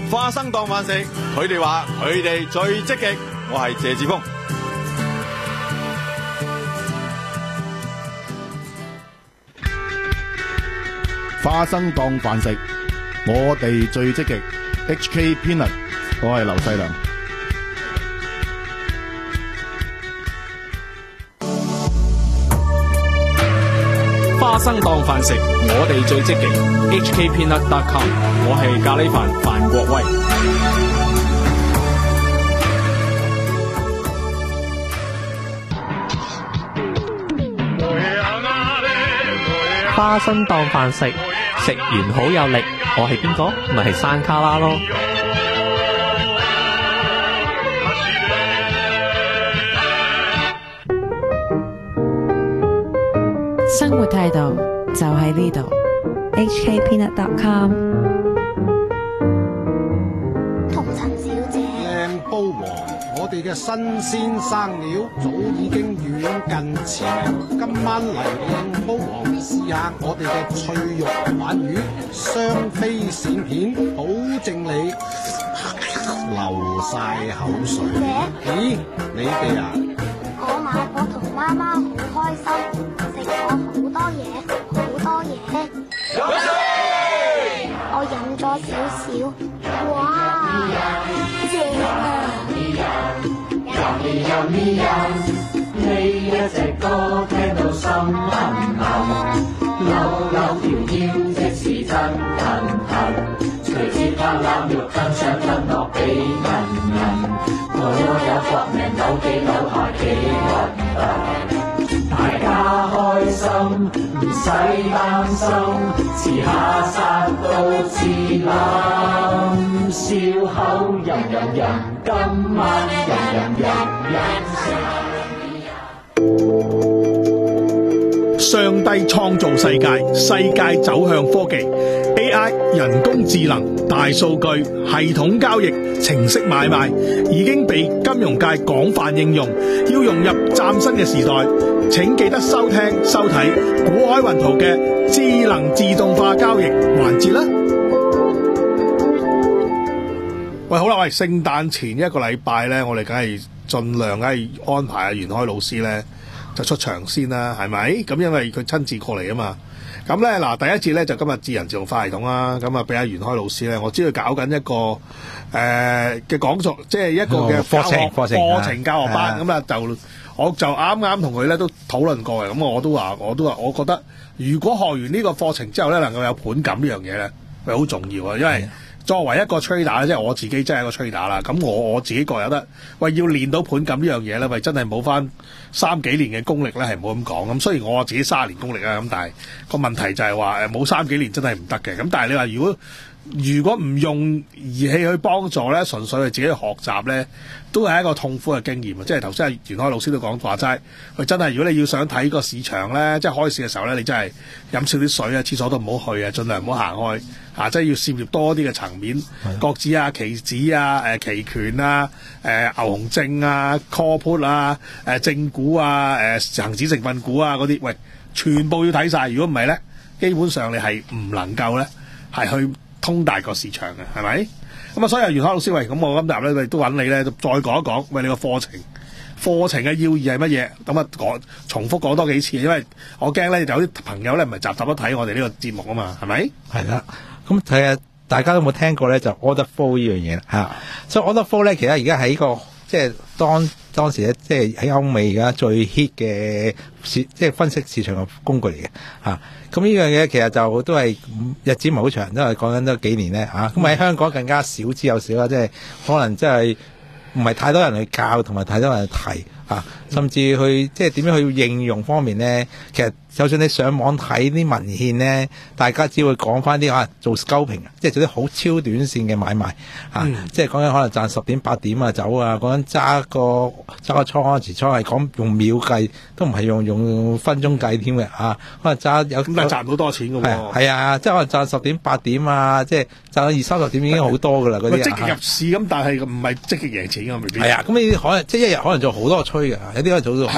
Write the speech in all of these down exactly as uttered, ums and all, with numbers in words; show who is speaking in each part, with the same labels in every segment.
Speaker 1: 花生當飯食，佢哋話佢哋最積極。我係謝志峰。
Speaker 2: 花生當飯食，我哋最積極。H K Peanut， 我係劉世良。
Speaker 3: 花生當飯食，我哋最積極。H K Peanut dot com， 我係咖喱飯范國威。
Speaker 4: 花生當飯食，食完好有力。我係邊個？咪係山卡拉咯。
Speaker 5: 生活態度就喺呢度。H K Peanut dot com。
Speaker 6: 同陳小姐，
Speaker 7: 靚煲王，我哋嘅新鮮生料早已經遠近馳名。今晚嚟靚煲王試下我哋嘅脆肉鯇魚，雙飛閃片，保證你流晒口水。咦，你哋啊？
Speaker 6: 我買我同媽媽好開心，食咗好多嘢，好多嘢。我飲咗少少，哇，正啊！
Speaker 8: 呢一隻歌聽到心痕痕，扭扭條腰即是真騰騰，隨節拍攬肉更想吞落俾人人，我有搏命扭幾扭下幾核突，大家開心唔使擔心，遲下殺到自冧，笑口吟吟吟，今晚吟吟吟吟食。
Speaker 9: 上帝創造世界，世界走向科技 A I 人工智能、大數據、系統交易、程式買賣已經被金融界廣泛應用，要融入嶄新嘅時代，請記得收聽收睇古海雲圖嘅智能自動化交易環節啦。喂，好啦，喂，聖誕前一個禮拜咧，我哋梗係盡量梗係安排阿袁開老師咧就出場先啦，係咪？咁因為佢親自過嚟啊嘛。咁咧嗱，第一節咧就今日智能自動化系統啦。咁啊，俾阿袁開老師咧，我知佢搞緊一個誒嘅講座，即係一個嘅課程課程課程教學班。咁啊，就我就啱啱同佢咧都討論過嘅。咁我都話，我都話，我覺得如果學完呢個課程之後咧，能夠有盤感呢樣嘢咧，係好重要啊，因為作為一個 trader 即係我自己真係一個 trader 啦。咁我我自己覺得，喂，要練到盤感呢樣嘢咧，喂，真係冇翻三幾年嘅功力咧，係冇咁講。咁雖然我自己三十年功力啊，咁但係個問題就係話誒冇三幾年真係唔得嘅。咁但係你話如果如果唔用儀器去幫助咧，純粹係自己去學習咧，都係一個痛苦嘅經驗啊！即係頭先阿袁開老師都講話齋，佢真係如果你要想睇個市場咧，即係開市嘅時候咧，你真係飲少啲水啊，廁所都唔好去啊，盡量唔好行開啊！即係要涉獵多啲嘅層面，國指啊、期指啊、誒、呃、期權啊、誒、呃、牛熊證啊、call put 啊、誒、呃、正股啊、誒、呃、恆指成分股啊嗰啲，喂，全部要睇晒。如果唔係咧，基本上你係唔能夠咧係去通大個市場嘅，係咪？咁啊，所以阿袁開老師，喂，咁我今日咧都揾你咧，再講一講，喂，你個課程課程嘅要義係乜嘢？咁啊，講重複講多幾次，因為我驚咧有啲朋友咧唔係集集都睇我哋呢個節目啊嘛，係咪？
Speaker 10: 係啦，咁睇下大家都有冇聽過咧？就 order flow 呢樣嘢啦，嚇。所以 order flow 咧，其實而家喺個即係當當時咧，即係喺歐美而家最 hit 嘅市，即係分析市場嘅工具嚟嘅嚇。咁呢樣嘢其實就都係日子唔係好長，都係講緊都幾年咧嚇。咁喺香港更加少之又少啦，即係可能即係唔係太多人去教，同埋太多人去提啊，甚至去即係點樣去應用方面咧，其實就算你上網睇啲文獻咧，大家只會講翻啲啊做 scalping， 即係做啲好超短線嘅買賣啊，嗯、即係講緊可能賺十點八點啊走啊，講緊揸個揸個倉持倉係講用秒計，都唔係用用分鐘計添嘅啊，可能揸有咁
Speaker 9: 但係賺到多錢嘅喎，
Speaker 10: 係啊，即係可能賺十點八點啊，即係賺到二三十點已經好多㗎啦嗰啲。
Speaker 9: 積極入市咁，但係唔係積極贏錢㗎，未必。
Speaker 10: 係啊，咁呢啲可能即係一日可能做好多個吹㗎，有啲可能做到可能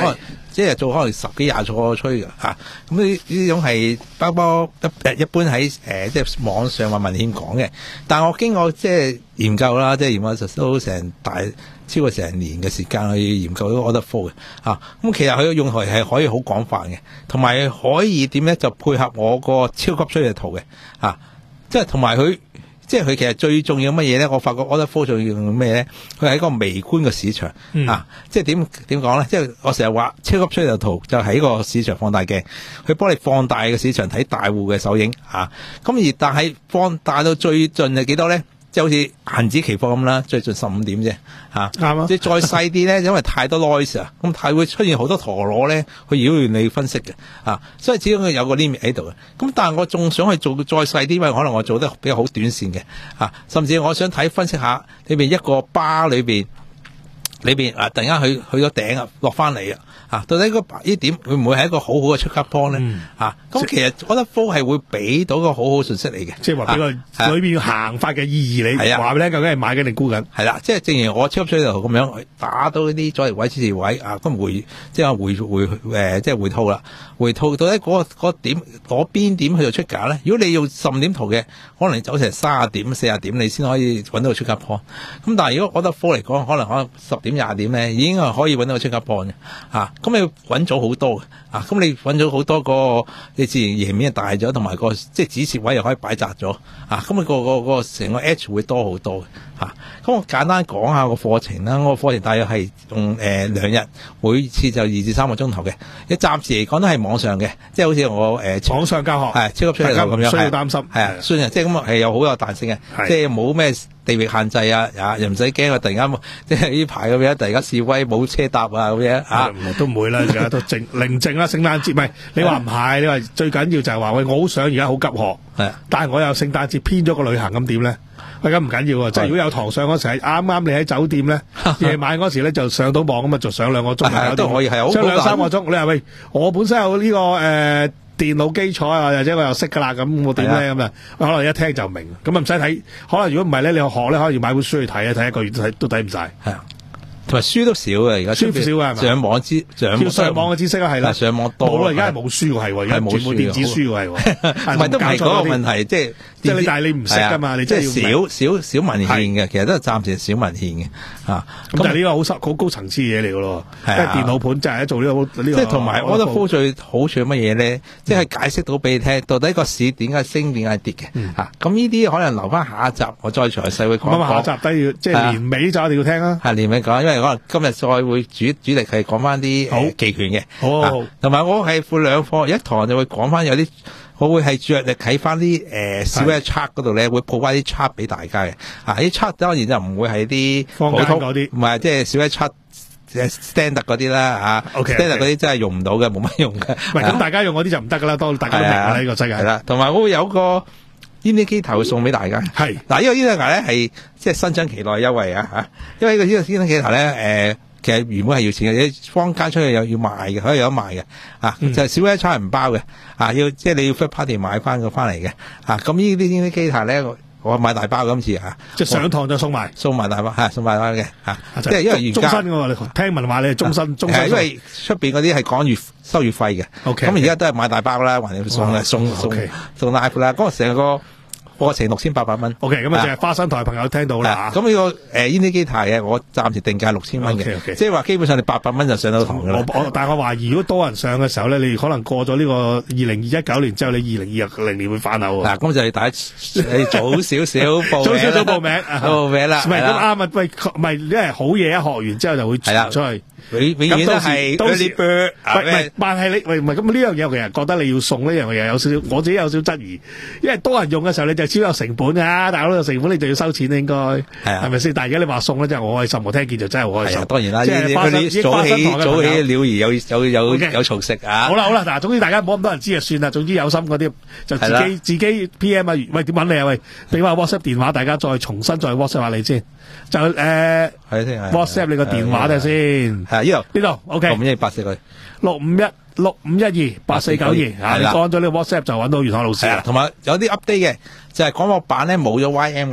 Speaker 10: 即係做可能十幾廿個吹嘅嚇。咁呢呢種係包包一一般喺誒、呃、即係網上或文獻講嘅，但我經過即係研究啦，即係研究實都成大超過成年嘅時間去研究呢個 order flow 嘅嚇。咁其實佢嘅用途係可以好廣泛嘅，同埋可以點咧就配合我個超級吹嘅圖嘅嚇，即係同埋佢。即係佢其實最重要乜嘢咧？我發覺 order flow 重要用咩咧？佢係一個微觀嘅市場、嗯、啊！即係點點講咧？即係我成日話超級趨勢圖就係一個市場放大鏡，佢幫你放大嘅市場睇大戶嘅手影啊！咁而但係放大到最盡係幾多咧？即係好似恒指期貨咁啦，最盡十五點啫嚇。啱啊！即係再細啲咧，因為太多 noise 啊，咁係會出現好多陀螺咧，去擾亂你分析嘅啊。所以始終有個 limit 喺度嘅。咁但係我仲想去做再細啲，因為可能我做得比較好短線嘅啊，甚至我想睇分析下裏邊一個巴裏邊裏邊啊，突然間去去咗頂啊，落翻嚟啊！啊，到底個呢點會唔會係一個好好嘅出級波咧？嗯、啊，咁其實我覺得 flow 係會俾到個好好信息嚟嘅，
Speaker 9: 即係話俾個裏邊行法嘅意義你，係啊，話俾你聽究竟係買緊定沽緊？係啦，
Speaker 10: 即係正如我超級水圖咁樣打到呢啲阻力位、支持位啊，咁回即係回回誒、呃，即係回吐啦，回吐到底嗰、嗰個嗰點嗰邊點去做出價咧？如果你用十五點圖嘅，可能你走成三十點、四十點，你先可以揾到個出級波。咁但係如果我覺得 flow 嚟講，可能可能十點、廿點咧，已經係可以揾到個出級波嘅啊。咁你揾咗好多嘅啊！咁你揾咗好多個，你自然贏面大咗，同埋個即係止蝕位又可以擺窄咗啊！咁、那、啊個個個成個 edge 會多好多嘅嚇。咁、啊、我簡單講下個課程啦。我個課程大約係用誒、呃、兩日，每次就二至三個鐘頭嘅。你暫時嚟講都係網上嘅，即係好似我誒、呃、
Speaker 9: 網上教學
Speaker 10: 係超級出嚟咁樣，
Speaker 9: 需要擔心
Speaker 10: 係啊，雖然即係咁係有好有彈性嘅，即係冇咩地域限制啊，啊又唔使驚啊！突然間即係呢排咁樣，突然間示威冇車搭啊咁樣啊，
Speaker 9: 都唔會啦，而家都靜寧靜啦。聖誕節唔係你話唔係，你話最緊要就係話喂，我好想而家好急學，係，但係我又聖誕節編咗個旅行咁點咧？喂，咁唔緊要啊！即係如果有堂上嗰時係啱啱你喺酒店咧，夜晚嗰時咧就上到網咁啊，就上兩個鐘
Speaker 10: 都可以係好
Speaker 9: 上兩三個鐘。你話喂，我本身有呢、這個誒、呃、電腦基礎啊，或者我又識噶啦，咁我點咧咁啊？可能一聽就明，咁啊唔使睇。可能如果唔係咧，你學咧可能要買本書去睇啊，睇一個月都睇都睇唔晒。係啊。同埋書都少嘅，而家書少啊，係嘛？上網知上上網嘅知識啊，係啦，上網多冇啦，而家係冇書喎，係喎，而家全部電子書喎，係喎，唔係都唔係嗰個問題，即係即係你，但係你唔識㗎嘛，你即係少少少文獻嘅，其實都係暫時少文獻嘅嚇。咁就係呢個好深好高層次嘢嚟㗎咯，即係電腦盤就係做呢個呢個。即係同埋我覺得 flow 最好處係乜嘢咧？即係解釋到俾你聽，到底個市點解升點解跌嘅嚇。咁呢啲可能留翻下一集，我再詳細會講。咁下集都要即係年尾就一定要聽啦。係年尾講，因為可能今日再會主主力係講翻啲誒期權嘅，好，同埋我係附兩課，一堂就會講翻有啲，我會係着力睇翻啲誒小嘅 chart 嗰度咧，會鋪翻啲 chart 俾大家嘅。啊，啲 chart 當然就唔會係啲普通嗰啲，唔係即係小嘅 chart 誒 standard 嗰啲啦嚇。standard 嗰啲真係用唔到嘅，冇乜用嘅。喂，咁大家用嗰啲就唔得噶啦，當大家都明啦呢個世界。係啦，同埋我會有個 indicator 會送俾大家。係嗱，呢個 indicator 咧係即係新春期內優惠啊嚇，因為呢個呢個 indicator 咧誒。其實原本係要錢嘅，坊間出去有要賣嘅，可以有得賣嘅，啊，嗯、就係小一差唔包嘅，啊，要即係你要 third party 買翻個翻嚟嘅，啊，咁呢啲呢啲機械咧，我買大包今次啊，即係上堂就送埋，送埋大包，係送埋翻嘅，嚇，即係因為原價終身嘅喎，你聽聞話你係終身，終身，因為出邊嗰啲係講月收月費嘅，咁而家都係買大包啦，還要送嘅，送送送 live 啦，嗰個成個。課程六千八百蚊 ，OK， 咁啊，就係花生台朋友聽到啦。咁呢個誒 indicator 嘅，我暫時定價六千蚊嘅，即係話基本上你八百蚊就上到堂噶啦。我但係我懷疑，如果多人上嘅時候咧，你可能過咗呢個二零二一九年之後，你二零二零年會翻樓。嗱，咁就係大家你早少少報，早少少報名，報名啦。唔係咁啱啊！喂，唔係，因為好嘢一學完之後就會傳出去。永永遠都係嗰啲 bird，唔係，但係你喂唔係咁呢樣嘢，我其實覺得你要送呢樣嘢有少少，我自己有少少質疑，因為多人用嘅時候你就超有成本啊，大佬有成本你就要收錢應該係啊，係咪先？但係而家你話送咧，真係我開心，我聽見就真係好開心。當然啦，即係嗰啲早起早起鳥兒有有有有蟲食啊！好啦好啦，嗱，總之大家唔好咁多人知就算啦。總之有心嗰啲就自己自己 P M 啊，喂點揾你啊？喂，俾翻 WhatsApp 電話，大家再重新再 WhatsApp 下你先。就誒係先 WhatsApp 你個電話睇先。係呢度呢度 OK 六五一八四佢六五一六五一二八四九二啊！你講咗呢個 WhatsApp 就揾到袁海老師啦。同埋有啲 update 嘅就係廣播版咧冇咗 Y M 噶啦，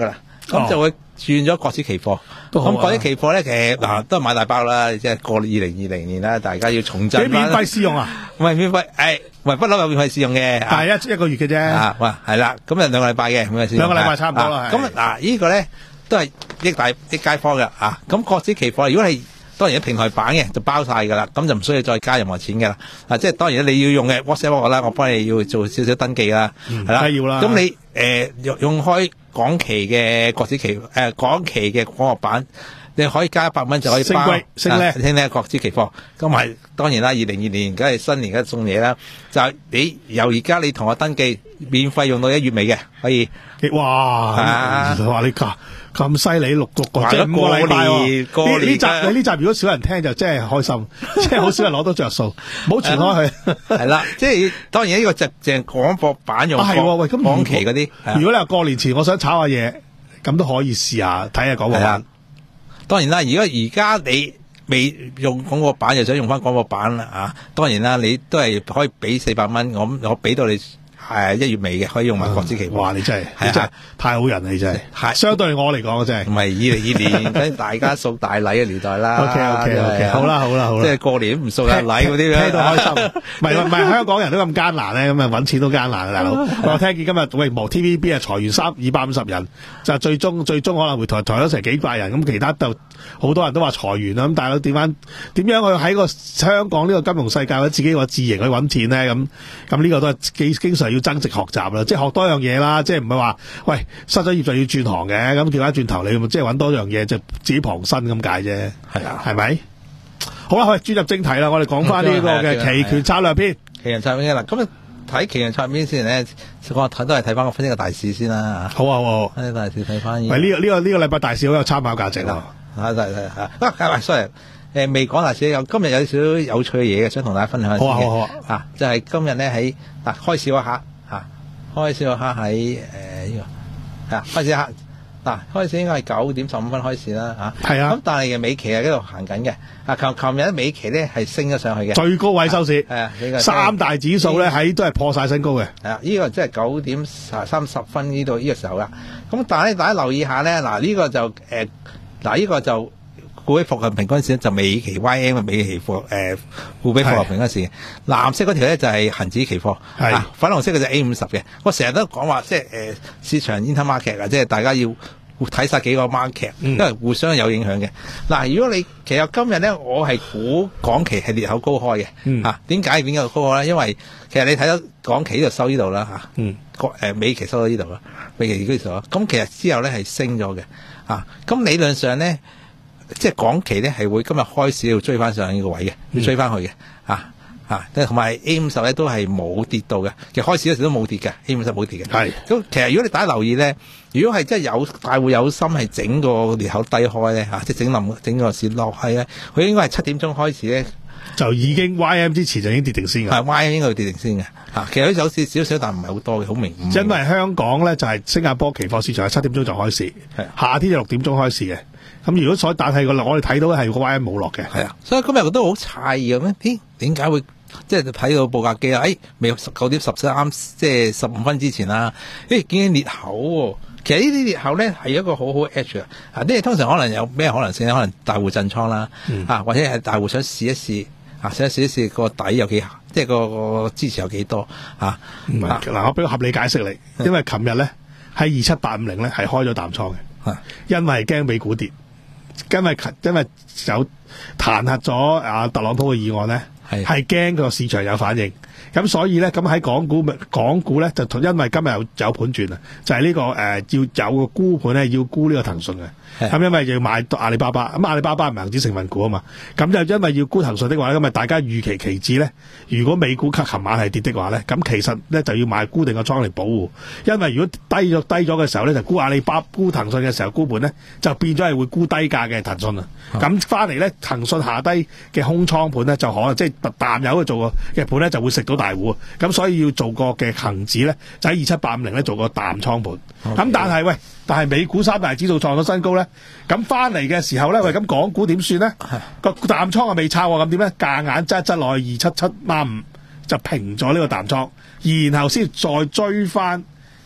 Speaker 10: 咁就會轉咗國指期貨。
Speaker 9: 都好啊
Speaker 10: 咁國指期貨咧，其實嗱都係買大包啦，即係過二零二零年啦，大家要重振
Speaker 9: 俾免費試用啊？
Speaker 10: 唔係免費，誒，唔係不嬲有免費試用嘅，
Speaker 9: 但係一一個月嘅啫。
Speaker 10: 啊，哇，係啦，咁就兩個禮拜嘅免費試用，
Speaker 9: 兩個禮拜差唔多啦
Speaker 10: 啊
Speaker 9: 係
Speaker 10: 咁嗱，呢個咧都係益大益街坊嘅啊。咁國指期貨，如果係當然平台版嘅就包晒㗎啦，咁就唔需要再加任何錢㗎啦。啊，即係當然你要用嘅 WhatsApp 我啦，我幫你要做少少登記啦，係啦、
Speaker 9: 梗係要啦
Speaker 10: 咁你誒用用開港期嘅國指期誒港期嘅廣學版，你可以加一百蚊就可以包
Speaker 9: 升貴升咧
Speaker 10: 啊升咧國指期貨。咁係當然啦，二零二年梗係新年梗係送嘢啦。就係你由而家你同我登記，免費用到一月尾嘅，可以。
Speaker 9: 哇！
Speaker 10: 啊
Speaker 9: 哇！你咁咁犀利，六個個
Speaker 10: 話
Speaker 9: 即係五個禮拜喎。
Speaker 10: 過年
Speaker 9: 呢呢集
Speaker 10: 過年
Speaker 9: 你呢集如果少人聽就真係開心，即係好少人攞到着數，唔好傳開去。
Speaker 10: 係啦，即係當然呢個就淨係廣播版用
Speaker 9: 啊係喎喂咁如果
Speaker 10: 港期嗰啲。係啊
Speaker 9: 如果你話過年前我想炒下嘢，咁都可以試下睇下廣播
Speaker 10: 係啊
Speaker 9: 版。
Speaker 10: 當然啦，如果而家你未用廣播版，又想用翻廣播版啦啊，當然啦，你都係可以俾四百蚊，我我俾到你係一月尾嘅，可以用埋國指期貨。
Speaker 9: 哇！你真係
Speaker 10: 係啊
Speaker 9: 你真係太好人啦，你真係。
Speaker 10: 係
Speaker 9: 相對我嚟講，真係
Speaker 10: 唔。係二零二年，跟大家送大禮嘅年代啦。
Speaker 9: OK，OK，OK，
Speaker 10: 真係啊
Speaker 9: 好啦好啦好啦
Speaker 10: 即係過年唔送下禮嗰啲
Speaker 9: 聽到開
Speaker 10: 樣
Speaker 9: 心，唔係唔係香港人都咁艱難咧，咁啊揾錢都艱難啊，大佬。我聽見今日喂無 T V B 啊裁員三二百五十人，就最終最終可能會裁裁咗成幾百人，咁其他就好多人都話裁員啦。咁大佬點樣點樣去喺個香港呢個金融世界或者自己個自營去揾錢咧？咁咁呢個都係經經常要增值學習啦，即係學多樣嘢啦，即係唔係話喂失咗業就要轉行嘅，咁調翻轉頭你即係揾多樣嘢就自己傍身咁解啫，
Speaker 10: 係啊
Speaker 9: 係咪？好啦，我哋轉入正題啦，我哋講翻呢個嘅期權策略篇。
Speaker 10: 期人策略啦。咁啊睇期人策略先咧，我睇都係睇翻個分析個大市先啦。
Speaker 9: 好啊，好啊。
Speaker 10: 睇大市睇翻。
Speaker 9: 喂，呢個呢個呢個禮拜大市好有參考價值啊！
Speaker 10: 啊，係係係啊，喂，sorry，誒未講大市，有今日有少少有趣嘅嘢嘅，想同大家分享下先嘅。
Speaker 9: 好啊好啊
Speaker 10: 啊，就係今日咧喺嗱開市嗰刻啊，開市嗰刻喺誒呢個啊開市一刻嗱，開市應該係九點十五分開市啦嚇。
Speaker 9: 係啊
Speaker 10: 咁但係嘅美期係喺度行緊嘅。啊，琴琴日美期咧係升咗上去嘅，
Speaker 9: 最高位收市。
Speaker 10: 係啊，呢個
Speaker 9: 三大指數咧喺都係破晒新高嘅。
Speaker 10: 係啊，呢、個即係九點三十分呢度呢個時候啦。咁但係咧，大家留意下咧，嗱、呢、個就誒，嗱、呃、呢、個就股比復合平均線就美期 Y M 嘅美期貨誒股比復合平均線。藍色嗰條咧就係恒指期貨，
Speaker 9: 係
Speaker 10: 啊粉紅色嘅就 A 五十嘅。我成日都講話，即係誒、呃、市場 intermarket 啊，即係大家要睇晒幾個 market，因為互相有影響嘅。嗱、如果你其實今日咧，我係估港期係裂口高開嘅，
Speaker 9: 嗯
Speaker 10: 嚇點解點解高開咧？因為其實你睇到港期呢度收呢度啦嚇，
Speaker 9: 嗯，
Speaker 10: 個誒美期收到呢度啦，美期呢度啦，咁其實之後咧係升咗嘅，啊，咁理論上咧，即係港期咧係會今日開始要追翻上呢個位嘅，要追翻去嘅，啊。啊，同埋 A 五十咧都係冇跌到嘅，其實開始嗰時都冇跌嘅 ，A 五十冇跌嘅。
Speaker 9: 係
Speaker 10: 咁，其實如果你大家留意咧，如果係真係有大戶有心係整個裂口低開咧，嚇、即係整冧整個市落去咧，佢應該係七點鐘開始咧，
Speaker 9: 就已經 Y M 之前就已經跌定先㗎。
Speaker 10: 係 Y 應該會跌定先嘅。嚇，其實有少少少，但唔係好多嘅，好明。
Speaker 9: 因為香港咧就係新加坡期貨市場係七點鐘就開市，夏天就六點鐘開市嘅。咁如果所但係個我哋睇到係個 Y M 冇落嘅。
Speaker 10: 係啊，所以今日都好詫異咁樣，咦？點解會？即係睇到報價機啊！誒，未九點十三，即係十五分之前啦。誒，見見裂口喎。其實呢啲裂口咧係一個好好 edge 啊！啊，呢啲通常可能有咩可能性咧？可能大戶震倉啦，
Speaker 9: 嗯、
Speaker 10: 啊，或者係大戶想試一試啊，想試一試個底有幾，即係個個支持有幾多啊？
Speaker 9: 唔係嗱，我俾個合理解釋你，因為琴日咧喺二七八五零咧係開咗淡倉嘅，因為驚美股跌，因為因為有彈劾咗啊特朗普嘅議案咧。係驚個市場有反應，咁所以咧，咁喺港股港股咧就因為今日有有盤轉啊，就係、是、呢、這個誒、呃、要有個沽盤咧，要沽呢個騰訊嘅，咁因為要買阿里巴巴，咁阿里巴巴唔係恒指成分股啊嘛，咁就因為要沽騰訊的話咧，咁咪大家預期期指咧，如果美股及琴晚係跌的話咧，咁其實咧就要買固定個倉嚟保護，因為如果低咗低咗嘅時候咧，就沽阿里巴巴沽騰訊嘅時候沽盤咧，就變咗係會沽低價嘅騰訊啊，咁翻嚟咧騰訊下低嘅空倉盤咧就可能即係。淡友去做個嘅盤咧就會食到大戶，咁所以要做個嘅恒指咧就喺二七八五零咧做個淡倉盤。咁、okay. 但係喂，但係美股三大指數創咗新高咧，咁翻嚟嘅時候咧，喂咁港股點算咧？個淡倉啊未抄喎，咁點咧？夾硬擠一擠落去二七七孖五就平咗呢個淡倉，然後先再追翻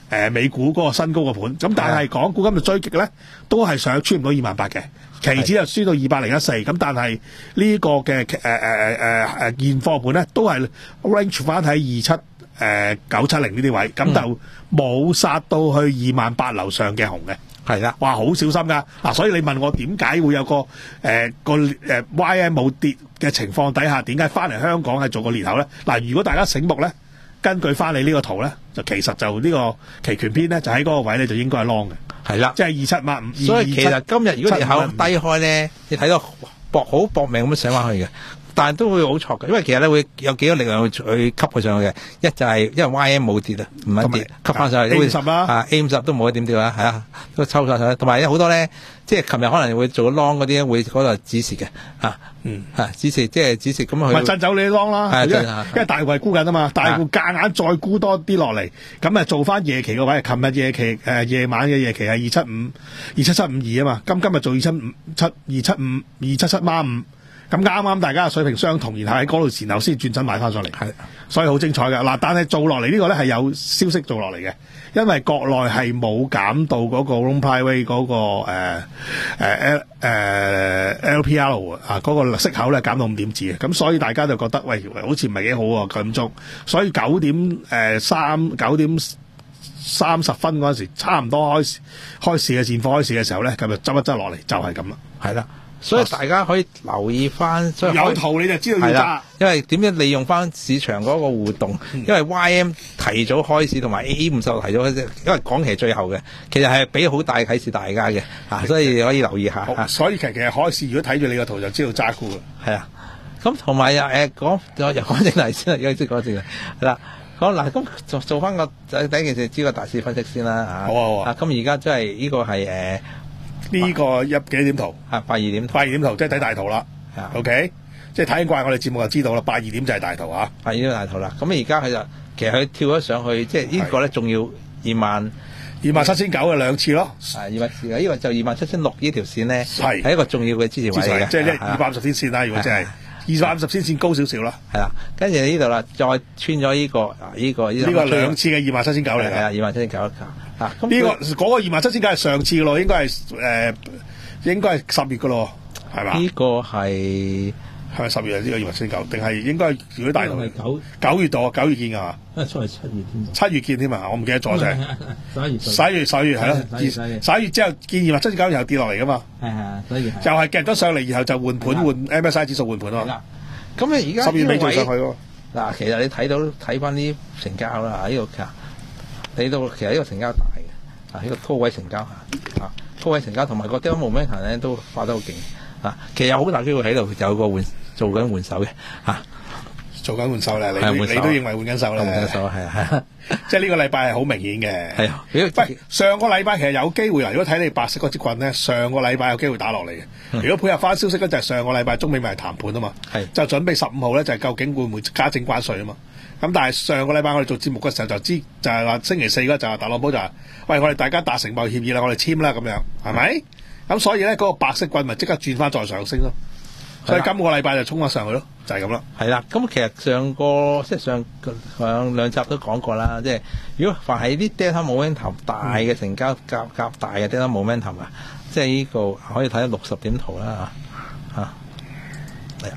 Speaker 9: 誒美股嗰個新高個盤。咁但係港股今日追擊咧，都係上穿唔到二萬八嘅，期指就輸到二百零一四。咁但係呢個嘅誒誒誒誒誒現貨盤咧，都係 range 翻喺二七誒九七零呢啲位，咁就冇殺到去二萬八樓上嘅紅嘅。
Speaker 10: 係啦，
Speaker 9: 哇，好小心㗎！嗱，所以你問我點解會有個誒、呃、個誒 Y M 冇跌嘅情況底下，點解翻嚟香港係做個裂口咧？嗱，如果大家醒目咧，根據翻你呢個圖咧，就其實就呢個期權篇咧，就喺嗰個位咧就應該係 long 嘅，
Speaker 10: 係啦，
Speaker 9: 即係二七萬五。
Speaker 10: 所以其實今日如果裂口低開咧，你睇到搏好搏命咁樣上翻去嘅。但係都會好錯嘅，因為其實咧會有幾個力量去去吸佢上去嘅。一就係因為 Y M 冇跌啊，唔係跌，吸翻上去。
Speaker 9: A 五十啦，
Speaker 10: 啊 A 五十都冇一點跌啦，係啊，都抽晒上去。同埋好多咧，即係琴日可能會做 long 嗰啲會嗰度指示嘅，啊，嗯，係指示，即係指示咁佢。
Speaker 9: 咪震走你 long 啦，因為因為大戶係沽緊啊嘛，大戶夾硬再沽多啲落嚟，咁啊做翻夜期個位。琴日夜期誒夜晚嘅夜期係二七五二七七五二啊嘛，今今日做二七五七二七五二七七孖五。咁啱啱大家嘅水平相同，然後喺嗰度前後先轉身買翻上嚟，係，所以好精彩嘅。嗱，但係做落嚟呢個咧係有消息做落嚟嘅，因為國內係冇減到嗰個 Room Private 嗰個誒誒 L 誒 L P R 啊嗰個息口咧減到五點子嘅，咁所以大家就覺得喂好似唔係幾好喎咁足，所以九點誒三九點三十分嗰陣時，差唔多開市開市嘅現貨開市嘅時候咧，咁就執一執落嚟就係咁啦，
Speaker 10: 係啦。所以大家可以留意翻，所以
Speaker 9: 有圖你就知道要揸。
Speaker 10: 因為點樣利用翻市場嗰個互動，嗯、因為 Y M 提早開始同埋 A 五十提早開始，因為講期最後嘅，其實係俾好大啟示大家嘅，啊，所以可以留意下。
Speaker 9: 啊、所以其實其實開市如果睇住你個圖就知道揸股啦。
Speaker 10: 係啊，咁同埋又誒講又講正題先啦，而家即係講正題係啦。好嗱，咁做做翻個第一件事，知個大市分析先啦嚇。
Speaker 9: 好啊好啊。
Speaker 10: 咁而家即係呢個係誒。
Speaker 9: 呢個一幾點圖？
Speaker 10: 啊，八二點，
Speaker 9: 八二點圖即係睇大圖啦。OK， 即係睇慣我哋節目就知道啦。八二點就係大圖啊。
Speaker 10: 八二點大圖啦。咁而家佢就其實佢跳咗上去，即係呢個咧仲要二萬
Speaker 9: 二萬七千九嘅兩次咯。
Speaker 10: 係二萬，呢個就二萬七千六呢條線咧，
Speaker 9: 係
Speaker 10: 係一個重要嘅支持位嘅，
Speaker 9: 即係二百五十天線啦。如果真係二百五十天線高少少啦。
Speaker 10: 係啦，跟住呢度啦，再穿咗呢個啊呢個
Speaker 9: 呢個兩次嘅二萬七千九嚟㗎。係
Speaker 10: 啊，二萬七千九。啊！呢、
Speaker 9: 這個嗰、那個二萬七千九係上次嘅咯，應該係誒、呃，應該係十月嘅咯，係嘛？
Speaker 10: 呢個係
Speaker 9: 係咪十月啊？呢、這個二萬七千九，定係應該如果大同九九月度啊？九月見㗎嘛？
Speaker 11: 啊，出係七月添。
Speaker 9: 七月見添啊！我唔記得咗啫。
Speaker 11: 十一月。
Speaker 9: 十一月十一月係咯，十一月之後見二萬七千九，然後跌落嚟㗎嘛？
Speaker 11: 係係，所以
Speaker 9: 就係夾咗上嚟，然後就換盤換 M S I 指數換盤咯。
Speaker 10: 咁你而家
Speaker 9: 十月尾做上去喎。
Speaker 10: 嗱，其實你睇到睇翻啲成交啦，呢、這個睇到其實呢個成交大嘅，啊呢、這個高位成交嚇，啊高位成交同埋個 Delta Momentum 咧都發得好勁，啊其實有好大機會喺度有個換做緊換手嘅，嚇、啊、
Speaker 9: 做緊換手咧，你你都認為換緊手咧？
Speaker 10: 換緊手係係，即
Speaker 9: 係呢個禮拜係好明顯嘅。
Speaker 10: 係啊，
Speaker 9: 喂，上個禮拜其實有機會啊！如果睇你白色嗰支棍咧，上個禮拜有機會打落嚟嘅。嗯、如果配合翻消息咧，就係、是、上個禮拜中美咪談判啊嘛，就準備十五號咧，就係、是、究竟會唔會加徵關稅啊嘛？咁但係上個禮拜我哋做節目嘅時候就知，就係、是、話星期四嗰就係特朗普就話：喂，我哋大家達成貿易協議啦，我哋簽啦咁樣，係咪？咁、嗯、所以咧嗰、那個白色棍咪即刻轉翻再上升咯。所以今個禮拜就衝咗上去咯，就係咁啦。
Speaker 10: 係啦，咁其實上個即係上上兩集都講過啦，即係如果凡係啲 Delta Momentum 大嘅成交夾夾大嘅 Delta Momentum 啊，即係呢個可以睇到六十點圖啦嚇嚇。係啊。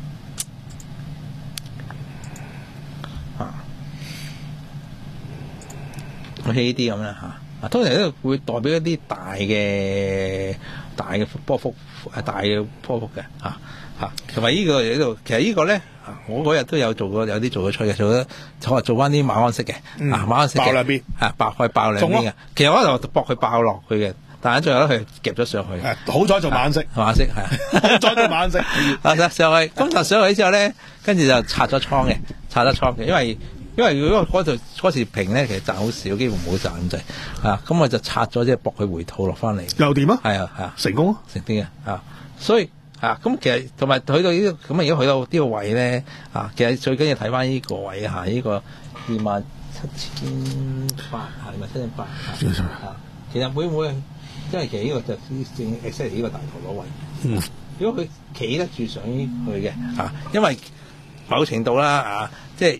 Speaker 10: 好似呢啲咁啦嚇，通常都會代表一啲大嘅大嘅波幅，誒大嘅波幅嘅嚇嚇，同埋呢個喺度，其實個呢個咧，我嗰日都有做過，有啲做咗出嘅，做咗可能做翻啲馬鞍式嘅，嗯、啊馬鞍式嘅，爆兩邊，係爆開爆兩邊嘅，其實我就搏佢爆落去嘅，但係最後咧佢夾咗上去，
Speaker 9: 好彩做馬鞍式，
Speaker 10: 馬鞍式係啊，
Speaker 9: 好彩做馬鞍式，
Speaker 10: 啊上去，咁就上去之後咧，跟住就拆咗倉嘅，拆咗倉嘅，因為。因為如果嗰度嗰時平咧，其實賺好少，幾乎冇賺咁滯啊！咁我就拆咗，即係搏佢回吐落翻嚟。
Speaker 9: 又點啊？
Speaker 10: 係啊係啊，
Speaker 9: 成功啊！
Speaker 10: 成啲嘅啊！所以啊，咁其實同埋去到呢個咁啊，如果去到呢個位咧啊，其實最緊要睇翻呢個位嚇，呢個二萬七千八係咪七千八啊？其實會唔會因為其實呢個就正 exactly 呢個大頭攞位。嗯，如果佢企得住上去嘅啊，因為某程度啦啊，即係。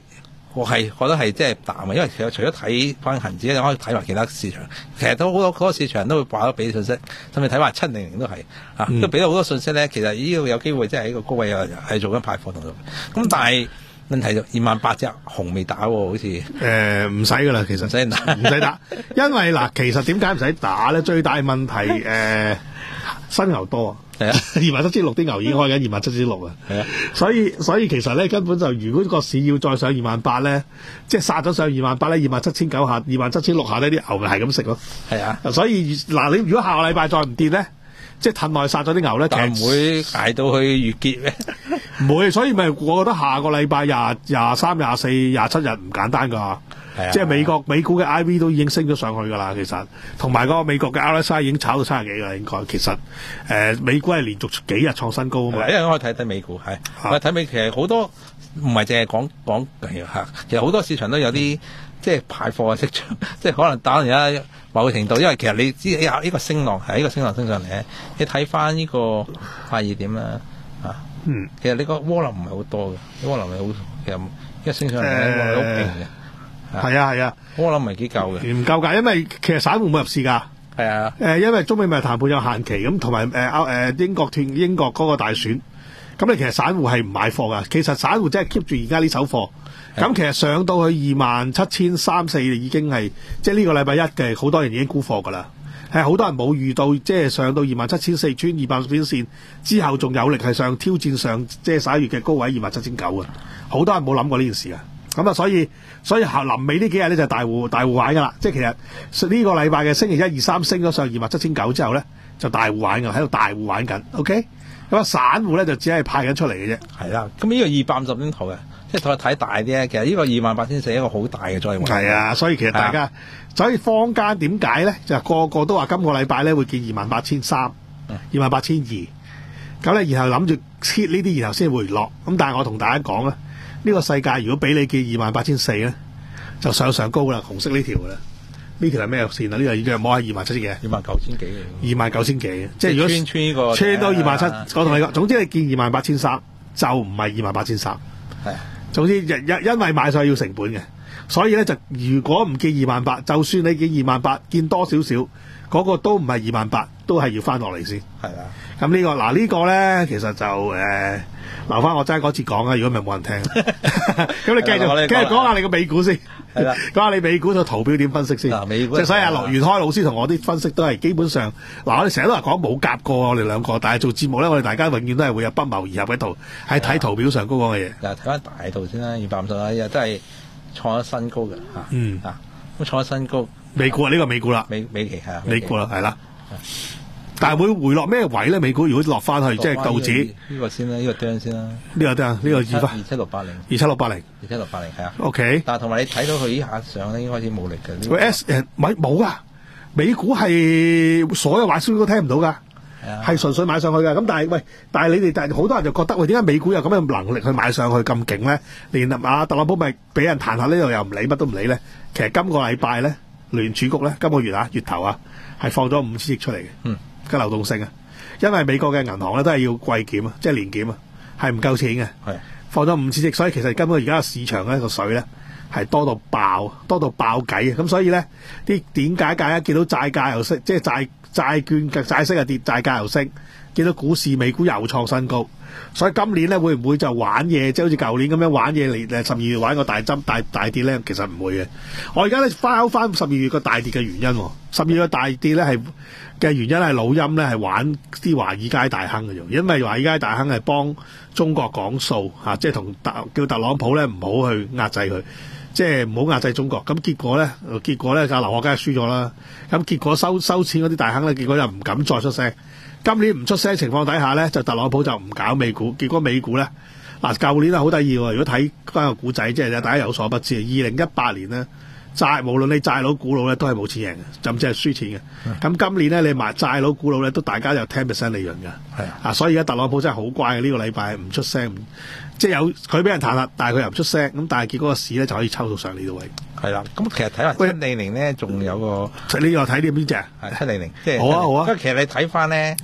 Speaker 10: 我係覺得係即係淡嘅，因為其實除咗睇翻恒指，你可以睇埋其他市場，其實都好多嗰個市場都會話咗俾信息，甚至睇埋七零零都係啊，
Speaker 9: 嗯
Speaker 10: 都俾到好多信息咧。其實呢個有機會即係喺個高位有係做緊派貨動作，咁但係問題就二萬八隻紅未打喎，好似
Speaker 9: 誒唔使噶啦，其實
Speaker 10: 唔使打，
Speaker 9: 唔使打，因為嗱，其實點解唔使打咧？最大問題誒、呃、新牛多啊。
Speaker 10: 係啊，
Speaker 9: 二萬七千六啲牛已經開緊二萬七千六啊，
Speaker 10: 係啊，
Speaker 9: 所以所以其實咧根本就如果個市要再上二萬八咧，即係殺咗上二萬八咧，二萬七千九下、二萬七千六下呢啲牛咪係咁食咯。
Speaker 10: 係啊，
Speaker 9: 所以嗱你如果下個禮拜再唔跌咧，即係褪內殺咗啲牛咧，
Speaker 10: 但係唔會捱到去月結咩？
Speaker 9: 唔會，所以咪我覺得下個禮拜廿廿三、廿四、廿七日唔簡單㗎。即係美國美股嘅 I V 都已經升咗上去㗎啦，其實同埋嗰個美國嘅 R S I 已經炒到三十幾㗎啦，應該其實誒、呃、美股係連續幾日創新高啊嘛。
Speaker 10: 因為我可以睇睇美股係，我睇美其實好多唔係淨係講講嚇，其實好多市場都有啲即係派貨嘅跡象，即係可能打完而家某個程度，因為其實你知呀呢個升浪係呢個升浪升上嚟咧，你睇翻呢個快熱點啦嚇，
Speaker 9: 嗯，
Speaker 10: 其實你個窩輪唔係好多嘅，啲窩輪係好其實一升上嚟咧，窩輪好勁嘅。
Speaker 9: 係啊係啊，
Speaker 10: 我諗唔係幾夠嘅，
Speaker 9: 唔夠㗎，因為其實散戶冇入市㗎。
Speaker 10: 係啊，
Speaker 9: 誒、呃，因為中美貿易談判有限期，咁同埋誒歐誒英國斷英國嗰個大選，咁你其實散戶係唔買貨㗎。其實散戶真係 keep 住而家呢手貨，咁其實上到去二萬七千三四已經係即係呢個禮拜一嘅，好多人已經沽貨㗎啦。係好多人冇遇到，即係上到二萬七千四穿二百天線之後，仲有力係上挑戰上即係十一月嘅高位二萬七千九啊！好多人冇諗過呢件事啊！咁啊，所以所以臨尾呢幾日咧就大戶大戶玩㗎啦，即係其實呢個禮拜嘅星期一二三升咗上二萬七千九之後咧，就大戶玩㗎，喺度大戶玩緊 ，OK？咁啊，散戶咧就只係派緊出嚟嘅啫。
Speaker 10: 係啦，咁呢個二百五十天圖嘅，即係再睇大啲咧，其實呢個二萬八千四一個好大嘅再位。
Speaker 9: 係啊，所以其實大家，所以坊間點解咧，就個個都話今個禮拜咧會見二萬八千三、二萬八千二，咁咧然後諗住切呢啲，然後先回落。咁但係我同大家講咧。呢、這個世界如果俾你見二萬八千四咧，就上上高啦，紅色呢條啦，呢條係咩線啊？呢條已經係摸喺二萬七千幾，
Speaker 10: 二萬九千幾嘅，
Speaker 9: 二萬九千幾，即係如果
Speaker 10: 穿穿呢個
Speaker 9: 穿到二萬七，我同你講，總之你見二萬八千三就唔係二萬八千三，係，總之因因為買上去要成本嘅，所以咧就如果唔見二萬八，就算你見二萬八，見多少少，嗰、那個都唔係二萬八，都係要翻落嚟先，
Speaker 10: 係啦。
Speaker 9: 咁呢、這個嗱、這個、呢個咧，其實就誒。呃留翻我齋嗰次講啊，如果唔係冇人聽。咁你繼續繼續講下你個美股先，講下你美股個圖表點分析先。美股即係所以阿樂元開老師同我啲分析都係基本上，嗱我哋成日都話講冇夾過我哋兩個，但係做節目咧，我哋大家永遠都係會有不謀而合喺度，喺睇圖表上高講嘅嘢。
Speaker 10: 又睇翻大圖先啦，二百五十啦，又真係創咗新高嘅嚇。嗯啊，咁創咗新高。
Speaker 9: 美股啊，呢、這個美股啦，
Speaker 10: 美美期係啊，
Speaker 9: 美股啦，係啦。但係會回落咩位咧？美股如果落翻去，即係道指呢、
Speaker 10: 這個先啦，呢、這個釘先啦。呢、
Speaker 9: 這個釘，呢、這個二八
Speaker 10: 二七六八零，
Speaker 9: 二七六八零，
Speaker 10: 二七六八零係啊。
Speaker 9: O K。
Speaker 10: 但係同埋你睇到佢呢下上咧，已經開始冇力嘅。
Speaker 9: 喂 S 誒，咪冇噶，美股係所有壞消息都聽唔到噶，係純粹買上去噶。咁但係喂，但係你哋但係好多人就覺得喂，點解美股有咁嘅能力去買上去咁勁咧？連阿特朗普咪俾人彈下呢度又唔理乜都唔理咧。其實今個禮拜咧，聯儲局咧今個月啊月頭啊係放咗五千億出嚟嘅，嗯嘅流動性啊。因為美國嘅銀行咧都係要季檢啊，即係年檢啊，係唔夠錢嘅，放咗五千億，所以其實根本而家個市場咧個水咧係多到爆，多到爆計啊！咁所以咧啲點解大家見到債價又升，即係債債券嘅債息又跌，債價又升，見到股市美股又創新高，所以今年咧會唔會就玩嘢，即係好似舊年咁樣玩嘢嚟誒十二月玩個大針大大跌咧？其實唔會嘅。我而家咧翻翻十二月個大跌嘅原因，十二月大跌咧係。嘅原因係老陰咧係玩啲華爾街大亨嘅啫，因為華爾街大亨係幫中國講數嚇，即係同特叫特朗普咧唔好去壓制佢，即係唔好壓制中國。咁結果咧，結果咧就劉鶴梗係輸咗啦。咁結果收收錢嗰啲大亨咧，結果又唔敢再出聲。今年唔出聲情況底下咧，就特朗普就唔搞美股，結果美股咧嗱，舊年啊好得意喎。如果睇翻個股仔，即係大家有所不知，二零一八年咧。債無論你債佬股佬咧都係冇錢贏嘅，甚至係輸錢嘅。咁、嗯、今年咧你買債佬股佬咧都大家有十 percent 利潤嘅。係啊，啊所以而家特朗普真係好乖嘅，呢、這個禮拜唔出聲，即係有佢俾人彈劾，但係佢又唔出聲。咁但係結果個市咧就可以抽到上呢度位。係啦，咁其實睇下七零零咧，仲有個你又睇啲邊隻？係七零零，即係好啊好啊。其實你睇翻咧，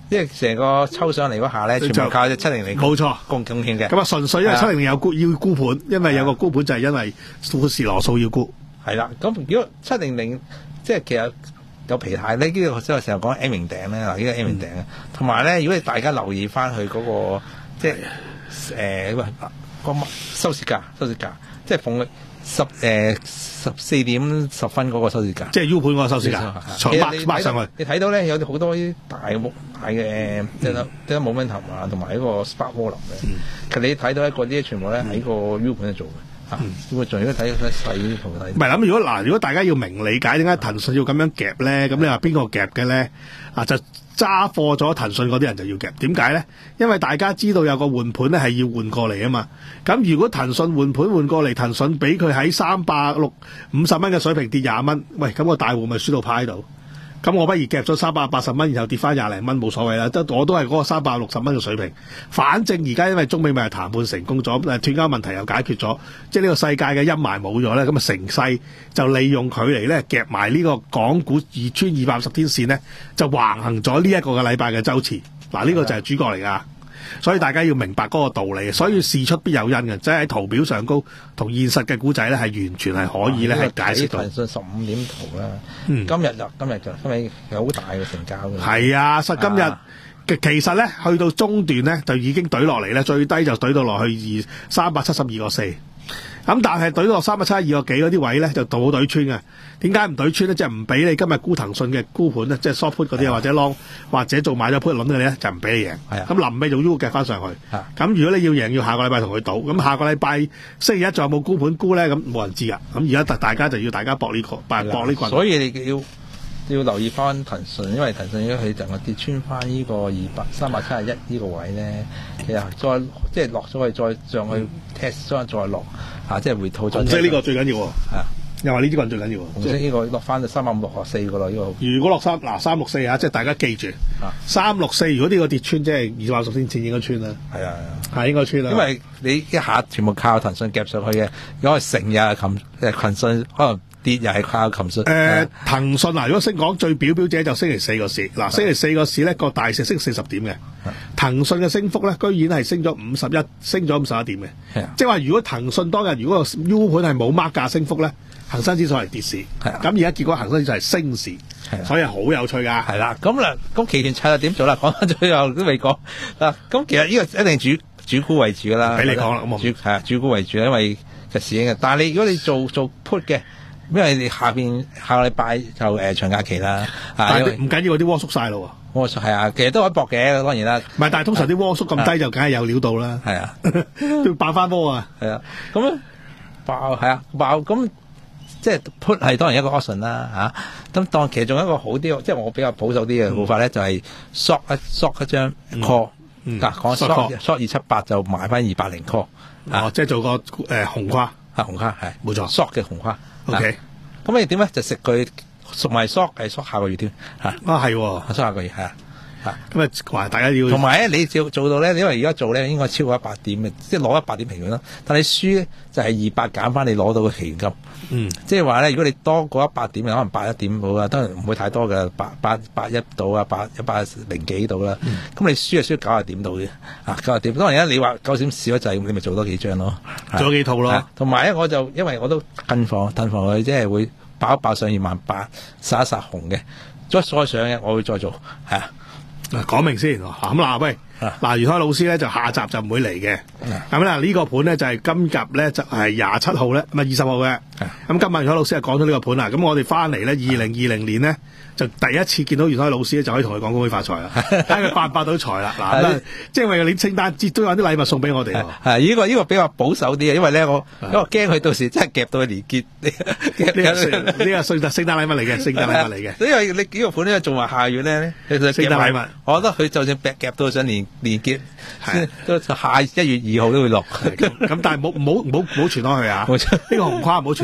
Speaker 10: 因為成個抽上嚟嗰下咧，全部靠隻七零零
Speaker 9: 冇錯
Speaker 10: 貢貢獻嘅。
Speaker 9: 咁啊，純粹因為七零零有沽要沽盤，因為有個沽盤就係因為富士羅素要沽。
Speaker 10: 係啦，咁如果七零零即係其實有皮態咧，呢個即係成日講 M 型頂咧，嗱呢個 M 型頂嘅，同埋咧，如果你大家留意翻佢嗰個即係誒喂個收市價，收市價即係逢十誒十四點十分嗰個收市價，
Speaker 9: 即係 U 盤嗰個收市價，長掹掹上去。
Speaker 10: 你睇到咧有好多啲大木大嘅即係即係 momentum 啊，同埋一個 spark volume 嘅。其實你睇到一個啲全部咧喺個 U 盤度做嘅。啊！會仲要睇睇細啲圖睇。唔
Speaker 9: 係諗，如果嗱，如果大家要明理解點解騰訊要咁樣夾咧，咁你話邊個夾嘅咧？啊，就揸貨咗騰訊嗰啲人就要夾。點解咧？因為大家知道有個換盤咧係要換過嚟啊嘛。咁如果騰訊換盤換過嚟，騰訊俾佢喺三百六五十蚊嘅水平跌廿蚊，喂，咁個大戶咪輸到趴喺度。咁我不如夾咗三百八十蚊，然後跌翻廿零蚊冇所謂啦，都我都係嗰個三百六十蚊嘅水平。反正而家因為中美咪談判成功咗，誒斷交問題又解決咗，即係呢個世界嘅陰霾冇咗咧，咁啊成勢就利用佢嚟咧夾埋呢個港股二穿二百五十天線咧，就橫行咗呢一個嘅禮拜嘅週期。嗱，呢個就係主角嚟㗎。所以大家要明白嗰個道理，所以事出必有因嘅，即係喺圖表上高同現實嘅股仔咧，係完全係可以咧係解釋到。
Speaker 10: 騰訊十五點圖啦，
Speaker 9: 嗯，
Speaker 10: 今日就今日就因為有好大嘅成交嘅。
Speaker 9: 係啊，實今日嘅其實咧，去到中段咧就已經懟落嚟咧，最低就懟到落去二三百七十二個四。咁但係懟到三百七十二個幾嗰啲位咧，就倒懟穿嘅。點解唔懟穿咧？即係唔俾你今日沽騰訊嘅沽盤咧，即係 short put 嗰啲或者 long 或者做買咗 put 輪嗰啲咧，就唔俾你贏。咁臨尾仲 U 夾翻上去。咁如果你要贏，要下個禮拜同佢賭。咁下個禮拜星期一仲有冇沽盤沽咧？咁冇人知噶。咁而家大家就要大家搏呢、這個，搏呢棍。
Speaker 10: 所以你要要留意翻騰訊，因為騰訊如果佢就係跌穿翻呢個二百三百七十一呢個位咧，其實再即係落咗去再上去 test 再再落啊，即係回吐。
Speaker 9: 紅色呢個最緊要喎。係啊。又話呢啲棍最緊要喎。
Speaker 10: 紅色呢個落翻就三百五六十四個啦，呢個。
Speaker 9: 如果落三嗱三六四啊，即係大家記住，三六四如果呢個跌穿，即係二百十天線應該穿啦。係啊，係應該穿啦。
Speaker 10: 因為你一下全部靠騰訊夾上去嘅，如果係成日琴誒騰訊可能。跌又係靠騰訊。
Speaker 9: 誒騰訊嗱，如果先講最表表者就星期四個市，嗱星期四個市咧個大市升四十點嘅，騰訊嘅升幅咧居然係升咗五十一，升咗五十一點嘅，即係話如果騰訊當日如果個 U 盤係冇 mark 價升幅咧，恒生指數係跌市，咁而家結果恒生指數係升市，所以係好有趣㗎。
Speaker 10: 係啦，咁嗱，咁期權策略點做啦？講翻最後都未講嗱，咁其實呢個一定主主估為主㗎啦。
Speaker 9: 俾你講啦，咁
Speaker 10: 主係主估為主，因為嘅市嘅。但係你如果你做做 put 嘅。因為你下邊下個禮拜就誒、呃、長假期啦，
Speaker 9: 但係唔緊要，啲窩縮晒咯喎。
Speaker 10: 窩縮係啊，其實都可以搏嘅，當然啦。
Speaker 9: 唔係，但係通常啲窩縮咁低就梗係有料到啦。
Speaker 10: 係啊，
Speaker 9: 要爆翻波啊！
Speaker 10: 係啊，咁咧爆係啊爆咁，即係 put 係當然一個 option 啦嚇。咁當其實仲有一個好啲，即係我比較保守啲嘅做法咧，就係 short 一 short 一張 call，嗱講 short short 二七八就買翻二百零 call，
Speaker 9: 哦，即係做個誒紅跨
Speaker 10: 啊紅跨係冇錯 short 嘅紅跨。
Speaker 9: O K，
Speaker 10: 咁你點咧？就食佢熟埋 short 係 short 下個月添嚇。啊
Speaker 9: 係，short
Speaker 10: 下個月係啊。
Speaker 9: 咁啊，話大家要
Speaker 10: 同埋咧，你做做到咧，因為而家做咧應該超過一百點嘅，即係攞一百點平均啦。但係輸咧就係二百減翻你攞到嘅期金。嗯，即係話咧，如果你多過一百點，可能八一點到啦，當然唔會太多嘅，八八八一到啊，八一百零幾到啦。咁、嗯、你輸就輸九十點到嘅，啊九十點。當然啦，你話九點少咗滯，你咪做多幾張咯，
Speaker 9: 做幾套咯。
Speaker 10: 同埋咧，我就因為我都跟房跟房佢，即係會爆一爆上二萬八，殺一殺紅嘅，再再上嘅，我會再做，係啊。
Speaker 9: 嗱，講明先，咁嗱，喂，嗱，袁開老師咧就下集就唔會嚟嘅，咁啦呢個盤咧就係今集咧就係廿七號咧，唔係二十號嘅，咁今日袁開老師就講咗呢個盤啦，咁我哋翻嚟咧二零二零年咧就第一次見到袁開老師咧就可以同佢講恭喜發財啦，睇佢發唔發到財啦，嗱，即係為咗你聖誕節都有啲禮物送俾我哋喎，
Speaker 10: 係呢個呢個比較保守啲嘅，因為咧我因為驚佢到時真係夾到佢連結，呢個呢個聖誕聖誕禮物嚟嘅，聖誕禮物嚟嘅，
Speaker 9: 因為
Speaker 10: 你呢個盤咧仲話下月咧，其實聖誕禮物。我覺得佢就算夾夾到想連連結，都下一月二號都會落。
Speaker 9: 咁但係冇冇冇冇傳開去啊！呢個紅跨唔好傳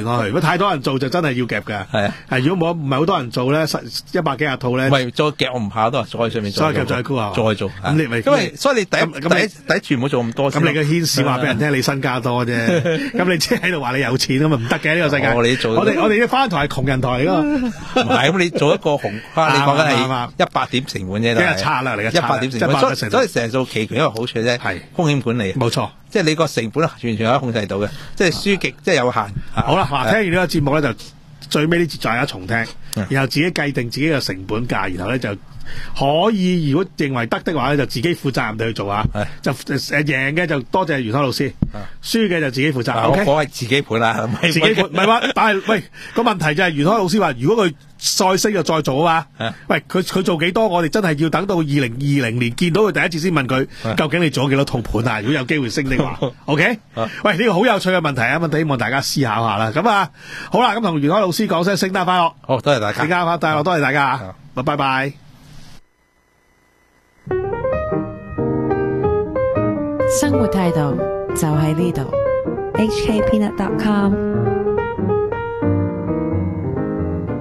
Speaker 9: 傳開去。如果太多人做就真係要夾㗎。
Speaker 10: 係啊，
Speaker 9: 係如果冇唔係好多人做咧，一百幾廿套咧，
Speaker 10: 唔係再夾我唔怕，都係再上面
Speaker 9: 再夾再高啊，
Speaker 10: 再做。
Speaker 9: 咁你咪
Speaker 10: 因為所以你第一
Speaker 9: 咁
Speaker 10: 第一第一全部做咁多，
Speaker 9: 咁你嘅牽線話俾人聽你身家多啫，咁你即係喺度話你有錢咁啊唔得嘅呢個世界。
Speaker 10: 我哋做
Speaker 9: 我哋我哋嘅翻台係窮人台嚟㗎嘛。
Speaker 10: 唔係咁，你做一個紅花，你講緊係一百點成本啫，
Speaker 9: 即係策略嚟嘅，
Speaker 10: 一百點成本。所以所以成日做期權一個好處啫，係風險管理。
Speaker 9: 冇錯，
Speaker 10: 即係你個成本完全可以控制到嘅，即係輸極即係有限。
Speaker 9: 好啦，嗱，聽完呢個節目咧，就最尾呢節大家重聽，然後自己計定自己嘅成本價，然後咧就可以，如果認為得的話咧，就自己負責任地去做啊。就誒贏嘅就多謝袁開老師，輸嘅就自己負責。
Speaker 10: 我我係自己盤啦，
Speaker 9: 自己盤唔係話，但係喂個問題就係袁開老師話，如果佢再升就再做啊嘛。喂，佢佢做幾多？我哋真係要等到二零二零年見到佢第一次先問佢，究竟你做咗幾多套盤啊？如果有機會升的話，OK？喂，呢個好有趣嘅問題啊！問題希望大家思考下啦。咁啊，好啦，咁同袁開老師講聲聖誕快樂。
Speaker 10: 好，多謝大家。
Speaker 9: 聖誕快樂，多謝大家啊！拜拜。
Speaker 5: 生活態度就喺呢度。H K Peanut dot com